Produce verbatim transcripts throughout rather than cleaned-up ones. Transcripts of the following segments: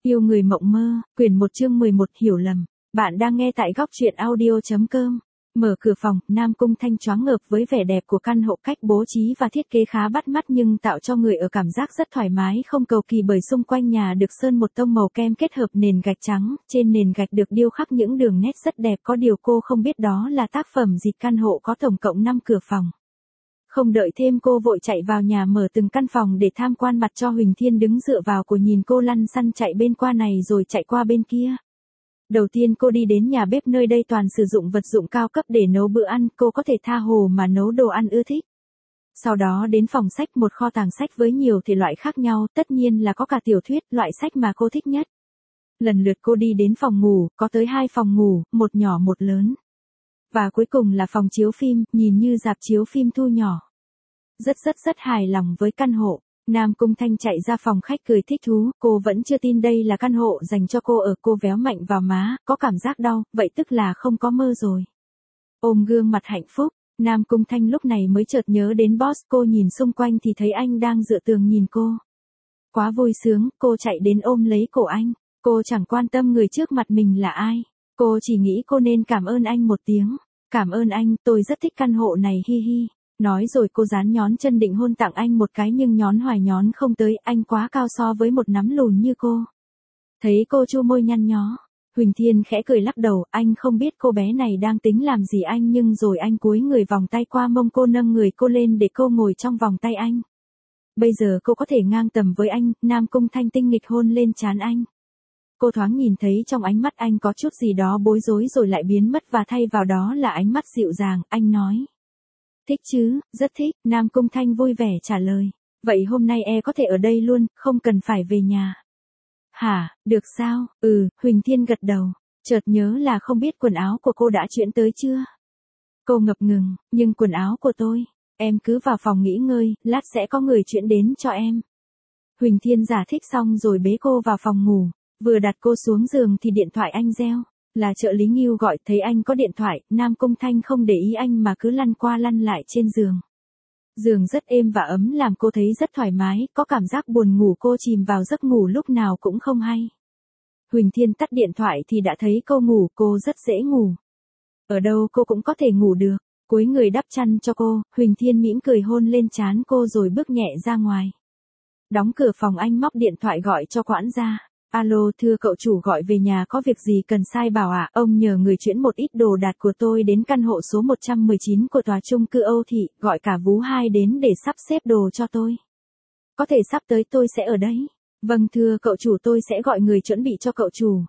Yêu người mộng mơ, quyển một chương mười một hiểu lầm. Bạn đang nghe tại góc truyện audio.com. Mở cửa phòng, Nam Cung Thanh choáng ngợp với vẻ đẹp của căn hộ, cách bố trí và thiết kế khá bắt mắt nhưng tạo cho người ở cảm giác rất thoải mái không cầu kỳ, bởi xung quanh nhà được sơn một tông màu kem kết hợp nền gạch trắng, trên nền gạch được điêu khắc những đường nét rất đẹp. Có điều cô không biết đó là tác phẩm gì. Căn hộ có tổng cộng năm cửa phòng. Không đợi thêm cô vội chạy vào nhà mở từng căn phòng để tham quan, mặt cho Huỳnh Thiên đứng dựa vào cô nhìn cô lăn xăn chạy bên qua này rồi chạy qua bên kia. Đầu tiên cô đi đến nhà bếp, nơi đây toàn sử dụng vật dụng cao cấp để nấu bữa ăn, cô có thể tha hồ mà nấu đồ ăn ưa thích. Sau đó đến phòng sách, một kho tàng sách với nhiều thể loại khác nhau, tất nhiên là có cả tiểu thuyết, loại sách mà cô thích nhất. Lần lượt cô đi đến phòng ngủ, có tới hai phòng ngủ, một nhỏ một lớn. Và cuối cùng là phòng chiếu phim, nhìn như rạp chiếu phim thu nhỏ. Rất rất rất hài lòng với căn hộ. Nam Cung Thanh chạy ra phòng khách cười thích thú, cô vẫn chưa tin đây là căn hộ dành cho cô ở. Cô véo mạnh vào má, có cảm giác đau, vậy tức là không có mơ rồi. Ôm gương mặt hạnh phúc, Nam Cung Thanh lúc này mới chợt nhớ đến boss. Cô nhìn xung quanh thì thấy anh đang dựa tường nhìn cô. Quá vui sướng, cô chạy đến ôm lấy cổ anh. Cô chẳng quan tâm người trước mặt mình là ai. Cô chỉ nghĩ cô nên cảm ơn anh một tiếng. Cảm ơn anh, tôi rất thích căn hộ này, hi hi. Nói rồi cô dán nhón chân định hôn tặng anh một cái nhưng nhón hoài nhón không tới, anh quá cao so với một nắm lùn như cô. Thấy cô chu môi nhăn nhó, Huỳnh Thiên khẽ cười lắc đầu, anh không biết cô bé này đang tính làm gì anh, nhưng rồi anh cúi người vòng tay qua mông cô, nâng người cô lên để cô ngồi trong vòng tay anh. Bây giờ cô có thể ngang tầm với anh. Nam Cung Thanh tinh nghịch hôn lên trán anh. Cô thoáng nhìn thấy trong ánh mắt anh có chút gì đó bối rối rồi lại biến mất, và thay vào đó là ánh mắt dịu dàng. Anh nói: thích chứ, rất thích. Nam Cung Thanh vui vẻ trả lời. Vậy hôm nay e có thể ở đây luôn, không cần phải về nhà. Hả, được sao? Ừ, Huỳnh Thiên gật đầu. Chợt nhớ là không biết quần áo của cô đã chuyển tới chưa. Cô ngập ngừng, nhưng quần áo của tôi, em cứ vào phòng nghỉ ngơi, lát sẽ có người chuyển đến cho em. Huỳnh Thiên giải thích xong rồi bế cô vào phòng ngủ. Vừa đặt cô xuống giường thì điện thoại anh reo. Là trợ lý Ngưu gọi. Thấy anh có điện thoại, Nam Cung Thanh không để ý anh mà cứ lăn qua lăn lại trên giường. Giường rất êm và ấm làm cô thấy rất thoải mái, có cảm giác buồn ngủ, cô chìm vào giấc ngủ lúc nào cũng không hay. Huỳnh Thiên tắt điện thoại thì đã thấy cô ngủ, cô rất dễ ngủ. Ở đâu cô cũng có thể ngủ được. Cúi người đắp chăn cho cô, Huỳnh Thiên mỉm cười hôn lên trán cô rồi bước nhẹ ra ngoài. Đóng cửa phòng, anh móc điện thoại gọi cho quản gia. Alo, thưa cậu chủ, gọi về nhà, có việc gì cần sai bảo ạ? À? Ông nhờ người chuyển một ít đồ đạc của tôi đến căn hộ số một trăm mười chín của tòa chung cư Âu Thị, gọi cả Vú Hai đến để sắp xếp đồ cho tôi. Có thể sắp tới tôi sẽ ở đấy. Vâng thưa cậu chủ, tôi sẽ gọi người chuẩn bị cho cậu chủ.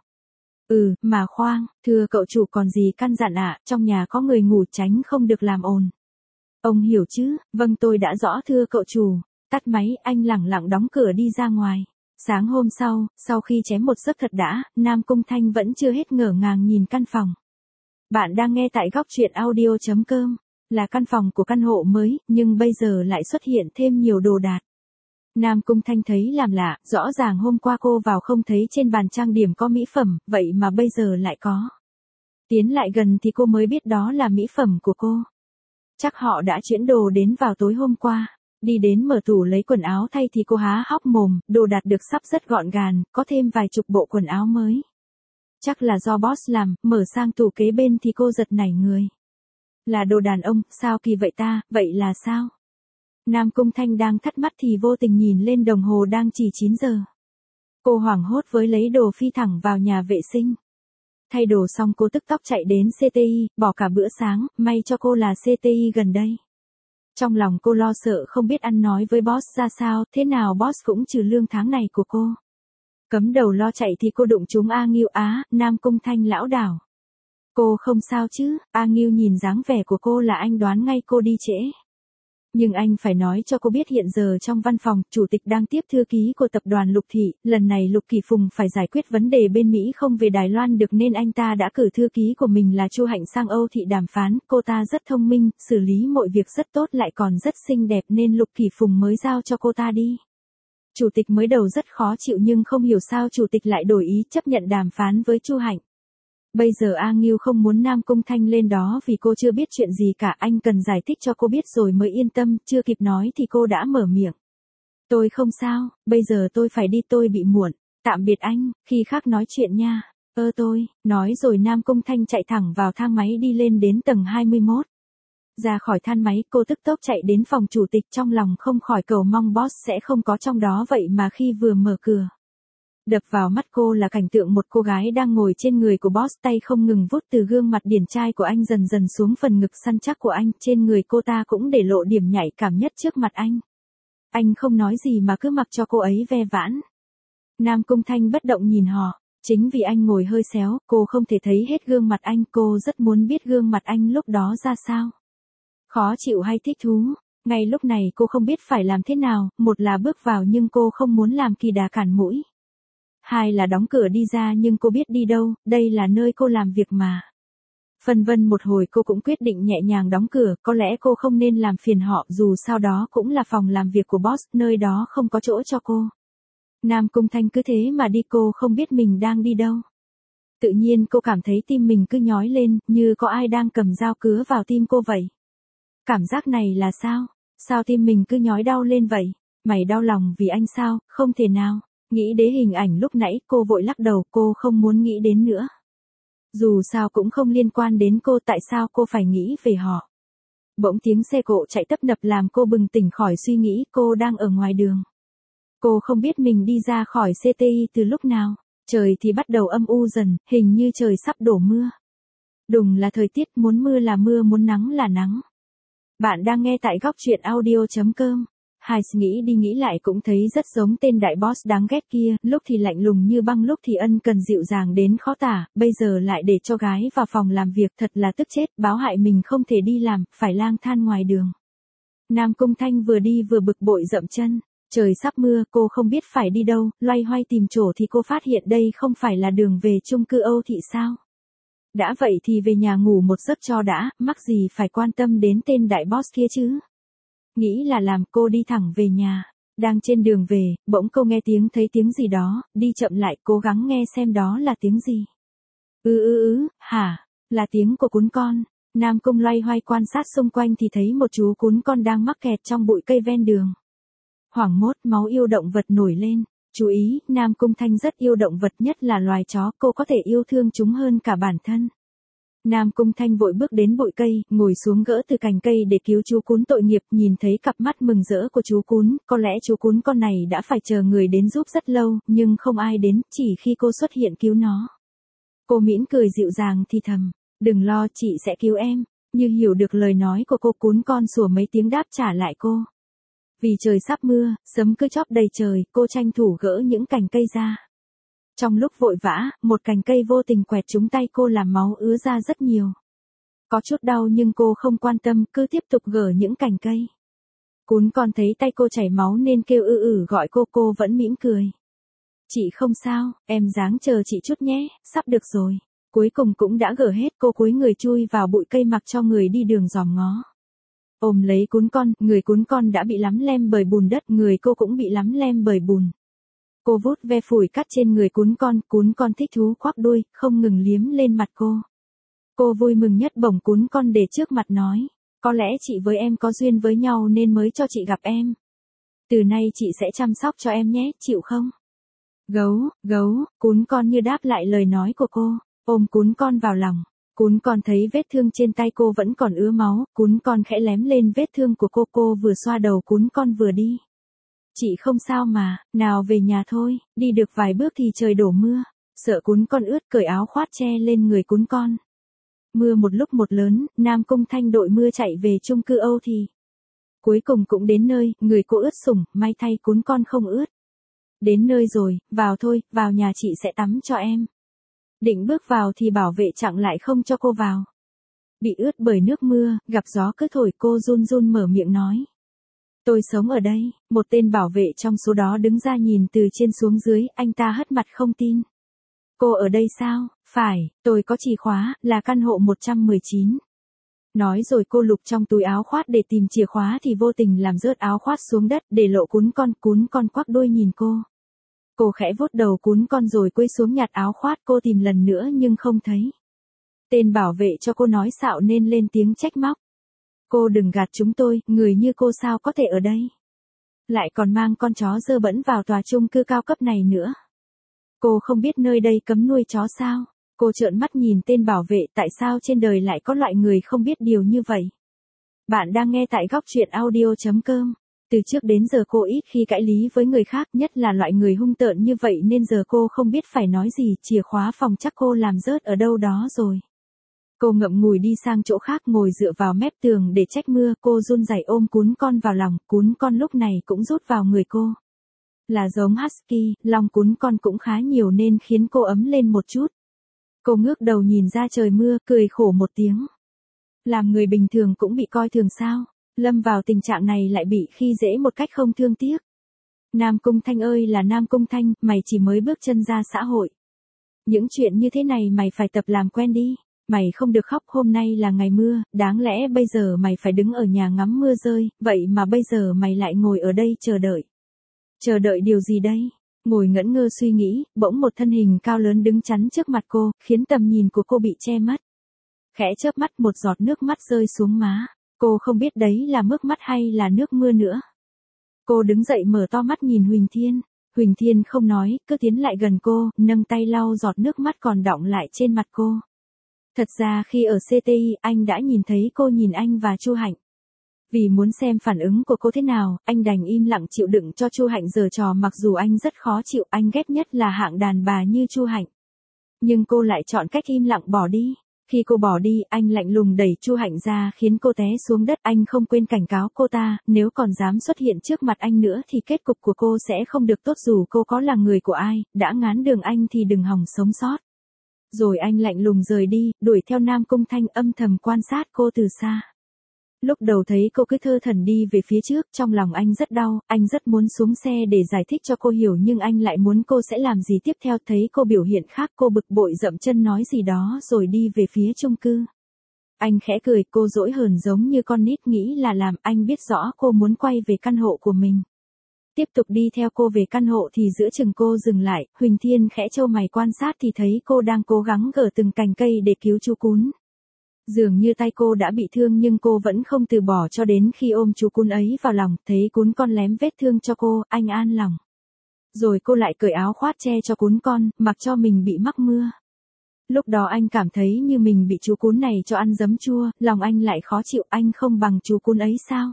Ừ, mà khoan, thưa cậu chủ còn gì căn dặn ạ? À? Trong nhà có người ngủ, tránh không được làm ồn. Ông hiểu chứ? Vâng tôi đã rõ thưa cậu chủ. Tắt máy, anh lẳng lặng đóng cửa đi ra ngoài. Sáng hôm sau, sau khi chém một giấc thật đã, Nam Cung Thanh vẫn chưa hết ngỡ ngàng nhìn căn phòng. Bạn đang nghe tại góc truyện audio.com. Là căn phòng của căn hộ mới, nhưng bây giờ lại xuất hiện thêm nhiều đồ đạc. Nam Cung Thanh thấy làm lạ, rõ ràng hôm qua cô vào không thấy trên bàn trang điểm có mỹ phẩm, vậy mà bây giờ lại có. Tiến lại gần thì cô mới biết đó là mỹ phẩm của cô. Chắc họ đã chuyển đồ đến vào tối hôm qua. Đi đến mở tủ lấy quần áo thay thì cô há hốc mồm, đồ đạc được sắp rất gọn gàng, có thêm vài chục bộ quần áo mới. Chắc là do boss làm, mở sang tủ kế bên thì cô giật nảy người. Là đồ đàn ông, sao kỳ vậy ta, vậy là sao? Nam Cung Thanh đang thắt mắt thì vô tình nhìn lên đồng hồ đang chỉ chín giờ. Cô hoảng hốt với lấy đồ phi thẳng vào nhà vệ sinh. Thay đồ xong cô tức tốc chạy đến xê tê i, bỏ cả bữa sáng, may cho cô là xê tê i gần đây. Trong lòng cô lo sợ không biết ăn nói với boss ra sao, thế nào boss cũng trừ lương tháng này của cô. Cấm đầu lo chạy thì cô đụng trúng A Ngưu. Á, Nam Cung Thanh lão đảo. Cô không sao chứ? A Ngưu nhìn dáng vẻ của cô là anh đoán ngay cô đi trễ. Nhưng anh phải nói cho cô biết hiện giờ trong văn phòng, chủ tịch đang tiếp thư ký của tập đoàn Lục Thị, lần này Lục Kỳ Phùng phải giải quyết vấn đề bên Mỹ không về Đài Loan được nên anh ta đã cử thư ký của mình là Chu Hạnh sang Âu Thị đàm phán, cô ta rất thông minh, xử lý mọi việc rất tốt lại còn rất xinh đẹp nên Lục Kỳ Phùng mới giao cho cô ta đi. Chủ tịch mới đầu rất khó chịu nhưng không hiểu sao chủ tịch lại đổi ý chấp nhận đàm phán với Chu Hạnh. Bây giờ A Ngưu không muốn Nam Cung Thanh lên đó vì cô chưa biết chuyện gì cả, anh cần giải thích cho cô biết rồi mới yên tâm, chưa kịp nói thì cô đã mở miệng. Tôi không sao, bây giờ tôi phải đi, tôi bị muộn. Tạm biệt anh, khi khác nói chuyện nha. Ơ tôi, nói rồi Nam Cung Thanh chạy thẳng vào thang máy đi lên đến tầng hai mươi mốt. Ra khỏi thang máy cô tức tốc chạy đến phòng chủ tịch trong lòng không khỏi cầu mong boss sẽ không có trong đó vậy mà khi vừa mở cửa. Đập vào mắt cô là cảnh tượng một cô gái đang ngồi trên người của boss tay không ngừng vuốt từ gương mặt điển trai của anh dần dần xuống phần ngực săn chắc của anh trên người cô ta cũng để lộ điểm nhạy cảm nhất trước mặt anh. Anh không nói gì mà cứ mặc cho cô ấy ve vãn. Nam Cung Thanh bất động nhìn họ, chính vì anh ngồi hơi xéo cô không thể thấy hết gương mặt anh cô rất muốn biết gương mặt anh lúc đó ra sao. Khó chịu hay thích thú, ngay lúc này cô không biết phải làm thế nào, một là bước vào nhưng cô không muốn làm kỳ đà cản mũi. Hai là đóng cửa đi ra nhưng cô biết đi đâu, đây là nơi cô làm việc mà. Phân vân một hồi cô cũng quyết định nhẹ nhàng đóng cửa, có lẽ cô không nên làm phiền họ dù sau đó cũng là phòng làm việc của boss, nơi đó không có chỗ cho cô. Nam Cung Thanh cứ thế mà đi cô không biết mình đang đi đâu. Tự nhiên cô cảm thấy tim mình cứ nhói lên, như có ai đang cầm dao cứa vào tim cô vậy. Cảm giác này là sao? Sao tim mình cứ nhói đau lên vậy? Mày đau lòng vì anh sao? Không thể nào. Nghĩ đến hình ảnh lúc nãy cô vội lắc đầu, cô không muốn nghĩ đến nữa. Dù sao cũng không liên quan đến cô, tại sao cô phải nghĩ về họ. Bỗng tiếng xe cộ chạy tấp nập làm cô bừng tỉnh khỏi suy nghĩ, cô đang ở ngoài đường. Cô không biết mình đi ra khỏi xê tê i từ lúc nào, trời thì bắt đầu âm u dần, hình như trời sắp đổ mưa. Đùng là thời tiết, muốn mưa là mưa, muốn nắng là nắng. Bạn đang nghe tại góc truyện audio chấm com. Hai nghĩ đi nghĩ lại cũng thấy rất giống tên đại boss đáng ghét kia, lúc thì lạnh lùng như băng lúc thì ân cần dịu dàng đến khó tả, bây giờ lại để cho gái vào phòng làm việc thật là tức chết, báo hại mình không thể đi làm, phải lang thang ngoài đường. Nam Cung Thanh vừa đi vừa bực bội dậm chân, trời sắp mưa, cô không biết phải đi đâu, loay hoay tìm chỗ thì cô phát hiện đây không phải là đường về chung cư Âu Thị sao. Đã vậy thì về nhà ngủ một giấc cho đã, mắc gì phải quan tâm đến tên đại boss kia chứ. Nghĩ là làm cô đi thẳng về nhà. Đang trên đường về, bỗng cô nghe tiếng thấy tiếng gì đó, đi chậm lại cố gắng nghe xem đó là tiếng gì. Ư ư ư, hả, là tiếng của cún con. Nam Cung loay hoay quan sát xung quanh thì thấy một chú cún con đang mắc kẹt trong bụi cây ven đường. Hoảng hốt máu yêu động vật nổi lên. Chú ý, Nam Cung Thanh rất yêu động vật nhất là loài chó, cô có thể yêu thương chúng hơn cả bản thân. Nam Cung Thanh vội bước đến bụi cây, ngồi xuống gỡ từ cành cây để cứu chú cún tội nghiệp, nhìn thấy cặp mắt mừng rỡ của chú cún, có lẽ chú cún con này đã phải chờ người đến giúp rất lâu, nhưng không ai đến, chỉ khi cô xuất hiện cứu nó. Cô mỉm cười dịu dàng thì thầm, đừng lo chị sẽ cứu em, như hiểu được lời nói của cô cún con sủa mấy tiếng đáp trả lại cô. Vì trời sắp mưa, sấm cứ chóp đầy trời, cô tranh thủ gỡ những cành cây ra. Trong lúc vội vã, một cành cây vô tình quẹt trúng tay cô làm máu ứa ra rất nhiều. Có chút đau nhưng cô không quan tâm, cứ tiếp tục gỡ những cành cây. Cún con thấy tay cô chảy máu nên kêu ư ử gọi cô, cô vẫn mỉm cười. Chị không sao, em ráng chờ chị chút nhé, sắp được rồi. Cuối cùng cũng đã gỡ hết, cô cúi người chui vào bụi cây mặc cho người đi đường dòm ngó. Ôm lấy cún con, người cún con đã bị lắm lem bởi bùn đất, người cô cũng bị lắm lem bởi bùn. Cô vuốt ve phủi cắt trên người cún con, cún con thích thú khoác đuôi, không ngừng liếm lên mặt cô. Cô vui mừng nhất bổng cún con để trước mặt nói, có lẽ chị với em có duyên với nhau nên mới cho chị gặp em. Từ nay chị sẽ chăm sóc cho em nhé, chịu không? Gấu, gấu, cún con như đáp lại lời nói của cô, ôm cún con vào lòng. Cún con thấy vết thương trên tay cô vẫn còn ứa máu, cún con khẽ lém lên vết thương của cô, cô vừa xoa đầu cún con vừa đi. Chị không sao mà, nào về nhà thôi, đi được vài bước thì trời đổ mưa, sợ cún con ướt cởi áo khoác che lên người cún con. Mưa một lúc một lớn, Nam Cung Thanh đội mưa chạy về chung cư Âu Thị. Cuối cùng cũng đến nơi, người cô ướt sũng, may thay cún con không ướt. Đến nơi rồi, vào thôi, vào nhà chị sẽ tắm cho em. Định bước vào thì bảo vệ chặn lại không cho cô vào. Bị ướt bởi nước mưa, gặp gió cứ thổi cô run run mở miệng nói. Tôi sống ở đây, một tên bảo vệ trong số đó đứng ra nhìn từ trên xuống dưới, anh ta hất mặt không tin. Cô ở đây sao? Phải, tôi có chìa khóa, là căn hộ một trăm mười chín. Nói rồi cô lục trong túi áo khoác để tìm chìa khóa thì vô tình làm rớt áo khoác xuống đất để lộ cún con, cún con quắc đuôi nhìn cô. Cô khẽ vuốt đầu cún con rồi cúi xuống nhặt áo khoác, cô tìm lần nữa nhưng không thấy. Tên bảo vệ cho cô nói xạo nên lên tiếng trách móc. Cô đừng gạt chúng tôi, người như cô sao có thể ở đây. Lại còn mang con chó dơ bẩn vào tòa chung cư cao cấp này nữa. Cô không biết nơi đây cấm nuôi chó sao? Cô trợn mắt nhìn tên bảo vệ, tại sao trên đời lại có loại người không biết điều như vậy? Bạn đang nghe tại góc truyện audio chấm com. Từ trước đến giờ cô ít khi cãi lý với người khác, nhất là loại người hung tợn như vậy, nên giờ cô không biết phải nói gì. Chìa khóa phòng chắc cô làm rớt ở đâu đó rồi. Cô ngậm ngùi đi sang chỗ khác, ngồi dựa vào mép tường để trách mưa. Cô run rẩy ôm cún con vào lòng, cún con lúc này cũng rút vào người cô. Là giống husky, lòng cún con cũng khá nhiều nên khiến cô ấm lên một chút. Cô ngước đầu nhìn ra trời mưa, cười khổ một tiếng. Làm người bình thường cũng bị coi thường sao? Lâm vào tình trạng này lại bị khi dễ một cách không thương tiếc. Nam Cung Thanh ơi là Nam Cung Thanh, mày chỉ mới bước chân ra xã hội. Những chuyện như thế này mày phải tập làm quen đi. Mày không được khóc, hôm nay là ngày mưa, đáng lẽ bây giờ mày phải đứng ở nhà ngắm mưa rơi, vậy mà bây giờ mày lại ngồi ở đây chờ đợi. Chờ đợi điều gì đây? Ngồi ngẩn ngơ suy nghĩ, bỗng một thân hình cao lớn đứng chắn trước mặt cô, khiến tầm nhìn của cô bị che mất. Khẽ chớp mắt, một giọt nước mắt rơi xuống má. Cô không biết đấy là nước mắt hay là nước mưa nữa. Cô đứng dậy mở to mắt nhìn Huỳnh Thiên. Huỳnh Thiên không nói, cứ tiến lại gần cô, nâng tay lau giọt nước mắt còn đọng lại trên mặt cô. Thật ra khi ở xê tê i, anh đã nhìn thấy cô nhìn anh và Chu Hạnh. Vì muốn xem phản ứng của cô thế nào, anh đành im lặng chịu đựng cho Chu Hạnh giở trò, mặc dù anh rất khó chịu, anh ghét nhất là hạng đàn bà như Chu Hạnh. Nhưng cô lại chọn cách im lặng bỏ đi. Khi cô bỏ đi, anh lạnh lùng đẩy Chu Hạnh ra khiến cô té xuống đất. Anh không quên cảnh cáo cô ta, nếu còn dám xuất hiện trước mặt anh nữa thì kết cục của cô sẽ không được tốt, dù cô có là người của ai, đã ngán đường anh thì đừng hòng sống sót. Rồi anh lạnh lùng rời đi, đuổi theo Nam Cung Thanh, âm thầm quan sát cô từ xa. Lúc đầu thấy cô cứ thơ thẩn đi về phía trước, trong lòng anh rất đau, anh rất muốn xuống xe để giải thích cho cô hiểu, nhưng anh lại muốn cô sẽ làm gì tiếp theo. Thấy cô biểu hiện khác, cô bực bội dậm chân nói gì đó rồi đi về phía chung cư. Anh khẽ cười, cô dỗi hờn giống như con nít nghĩ là làm. Anh biết rõ cô muốn quay về căn hộ của mình. Tiếp tục đi theo cô về căn hộ thì giữa chừng cô dừng lại. Huỳnh Thiên khẽ trâu mày quan sát thì thấy cô đang cố gắng gỡ từng cành cây để cứu chú cún. Dường như tay cô đã bị thương nhưng cô vẫn không từ bỏ cho đến khi ôm chú cún ấy vào lòng, thấy cún con lém vết thương cho cô, anh an lòng. Rồi cô lại cởi áo khoác che cho cún con, mặc cho mình bị mắc mưa. Lúc đó anh cảm thấy như mình bị chú cún này cho ăn giấm chua, lòng anh lại khó chịu, anh không bằng chú cún ấy sao?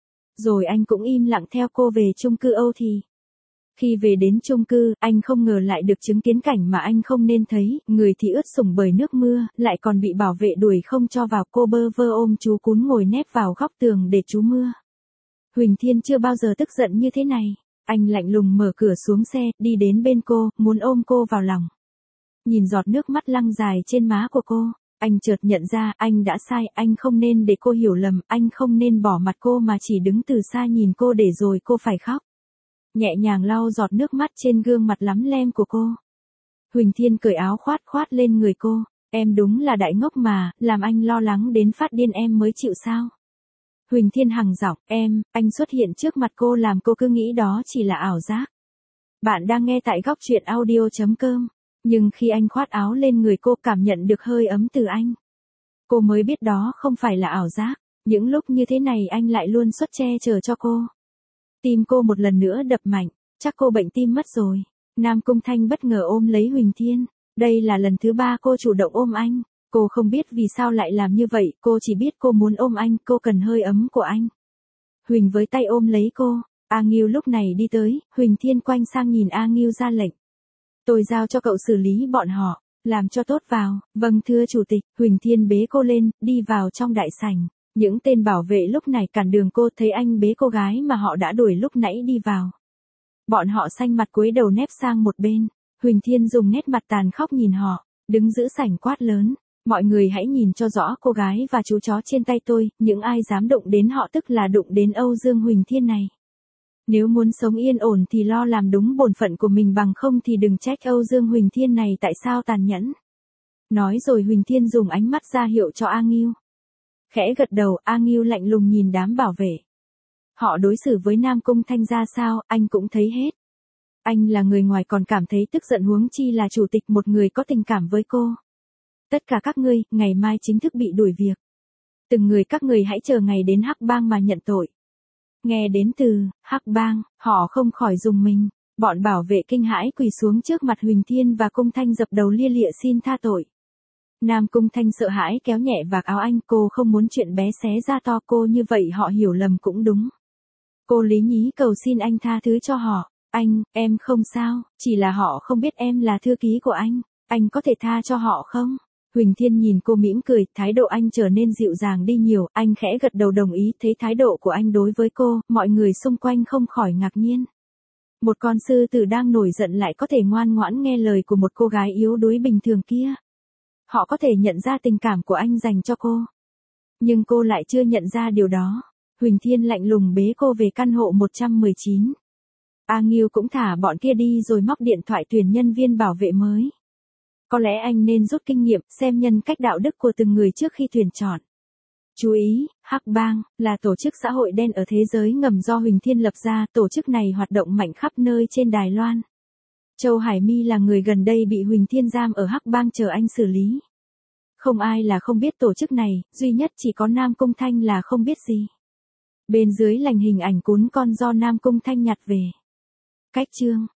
Rồi anh cũng im lặng theo cô về chung cư Âu Thì. Khi về đến chung cư, anh không ngờ lại được chứng kiến cảnh mà anh không nên thấy, người thì ướt sũng bởi nước mưa, lại còn bị bảo vệ đuổi không cho vào. Cô bơ vơ ôm chú cún ngồi nép vào góc tường để trú mưa. Huỳnh Thiên chưa bao giờ tức giận như thế này. Anh lạnh lùng mở cửa xuống xe, đi đến bên cô, muốn ôm cô vào lòng. Nhìn giọt nước mắt lăn dài trên má của cô, anh chợt nhận ra anh đã sai, anh không nên để cô hiểu lầm, anh không nên bỏ mặt cô mà chỉ đứng từ xa nhìn cô để rồi cô phải khóc. Nhẹ nhàng lau giọt nước mắt trên gương mặt lắm lem của cô. Huỳnh Thiên cởi áo khoát khoát lên người cô. Em đúng là đại ngốc mà, làm anh lo lắng đến phát điên em mới chịu sao? Huỳnh Thiên hằng giọng, em, anh xuất hiện trước mặt cô làm cô cứ nghĩ đó chỉ là ảo giác. Bạn đang nghe tại góc truyện audio chấm com. Nhưng khi anh khoát áo lên người cô, cảm nhận được hơi ấm từ anh. Cô mới biết đó không phải là ảo giác. Những lúc như thế này anh lại luôn xuất che chở cho cô. Tim cô một lần nữa đập mạnh, chắc cô bệnh tim mất rồi. Nam Cung Thanh bất ngờ ôm lấy Huỳnh Thiên. Đây là lần thứ ba cô chủ động ôm anh. Cô không biết vì sao lại làm như vậy, cô chỉ biết cô muốn ôm anh, cô cần hơi ấm của anh. Huỳnh với tay ôm lấy cô. A Nghiêu lúc này đi tới, Huỳnh Thiên quay sang nhìn A Nghiêu ra lệnh. Tôi giao cho cậu xử lý bọn họ, làm cho tốt vào. Vâng thưa chủ tịch. Huỳnh Thiên bế cô lên, đi vào trong đại sảnh. Những tên bảo vệ lúc này cản đường cô, thấy anh bế cô gái mà họ đã đuổi lúc nãy đi vào. Bọn họ xanh mặt cúi đầu nép sang một bên. Huỳnh Thiên dùng nét mặt tàn khốc nhìn họ, đứng giữa sảnh quát lớn. Mọi người hãy nhìn cho rõ cô gái và chú chó trên tay tôi, những ai dám đụng đến họ tức là đụng đến Âu Dương Huỳnh Thiên này. Nếu muốn sống yên ổn thì lo làm đúng bổn phận của mình, bằng không thì đừng trách Âu Dương Huỳnh Thiên này tại sao tàn nhẫn. Nói rồi Huỳnh Thiên dùng ánh mắt ra hiệu cho A Nghiêu. Khẽ gật đầu, A Nghiêu lạnh lùng nhìn đám bảo vệ. Họ đối xử với Nam Cung Thanh ra sao, anh cũng thấy hết. Anh là người ngoài còn cảm thấy tức giận, huống chi là chủ tịch, một người có tình cảm với cô. Tất cả các ngươi, ngày mai chính thức bị đuổi việc. Từng người các người hãy chờ ngày đến Hắc Bang mà nhận tội. Nghe đến từ Hắc Bang, họ không khỏi rùng mình. Bọn bảo vệ kinh hãi quỳ xuống trước mặt Huỳnh Thiên và Cung Thanh dập đầu lia lịa xin tha tội. Nam Cung Thanh sợ hãi kéo nhẹ vạt áo anh, cô không muốn chuyện bé xé ra to, cô như vậy họ hiểu lầm cũng đúng. Cô lý nhí cầu xin anh tha thứ cho họ. Anh, em không sao, chỉ là họ không biết em là thư ký của anh, anh có thể tha cho họ không? Huỳnh Thiên nhìn cô mỉm cười, thái độ anh trở nên dịu dàng đi nhiều, anh khẽ gật đầu đồng ý, thấy thái độ của anh đối với cô, mọi người xung quanh không khỏi ngạc nhiên. Một con sư tử đang nổi giận lại có thể ngoan ngoãn nghe lời của một cô gái yếu đuối bình thường kia. Họ có thể nhận ra tình cảm của anh dành cho cô. Nhưng cô lại chưa nhận ra điều đó. Huỳnh Thiên lạnh lùng bế cô về căn hộ một trăm mười chín. A Nghiêu cũng thả bọn kia đi rồi móc điện thoại tuyển nhân viên bảo vệ mới. Có lẽ anh nên rút kinh nghiệm, xem nhân cách đạo đức của từng người trước khi tuyển chọn. Chú ý, Hắc Bang là tổ chức xã hội đen ở thế giới ngầm do Huỳnh Thiên lập ra, tổ chức này hoạt động mạnh khắp nơi trên Đài Loan. Châu Hải My là người gần đây bị Huỳnh Thiên giam ở Hắc Bang chờ anh xử lý. Không ai là không biết tổ chức này, duy nhất chỉ có Nam Cung Thanh là không biết gì. Bên dưới lành hình ảnh cún con do Nam Cung Thanh nhặt về. Cách chương